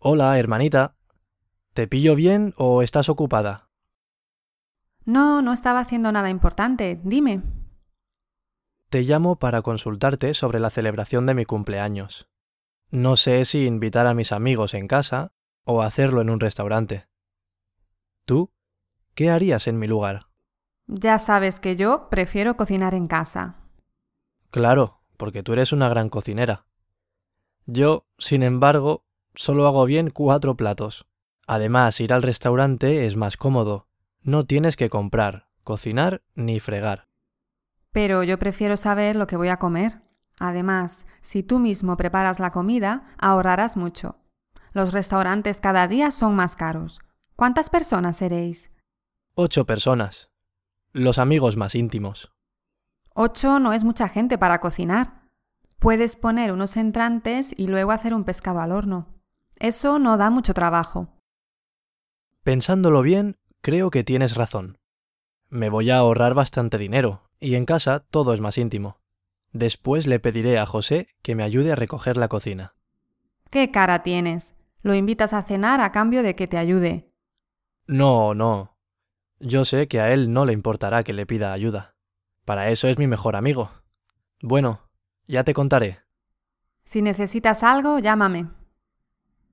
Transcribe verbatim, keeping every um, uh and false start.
Hola, hermanita. ¿Te pillo bien o estás ocupada? No, no estaba haciendo nada importante. Dime. Te llamo para consultarte sobre la celebración de mi cumpleaños. No sé si invitar a mis amigos en casa o hacerlo en un restaurante. ¿Tú? ¿Qué harías en mi lugar? Ya sabes que yo prefiero cocinar en casa. Claro, porque tú eres una gran cocinera. Yo, sin embargo, solo hago bien cuatro platos. Además, ir al restaurante es más cómodo. No tienes que comprar, cocinar ni fregar. Pero yo prefiero saber lo que voy a comer. Además, si tú mismo preparas la comida, ahorrarás mucho. Los restaurantes cada día son más caros. ¿Cuántas personas seréis? Ocho personas. Los amigos más íntimos. Ocho no es mucha gente para cocinar. Puedes poner unos entrantes y luego hacer un pescado al horno. Eso no da mucho trabajo. Pensándolo bien, creo que tienes razón. Me voy a ahorrar bastante dinero, y en casa todo es más íntimo. Después le pediré a José que me ayude a recoger la cocina. ¿Qué cara tienes? Lo invitas a cenar a cambio de que te ayude. No, no. Yo sé que a él no le importará que le pida ayuda. Para eso es mi mejor amigo. Bueno, ya te contaré. Si necesitas algo, llámame.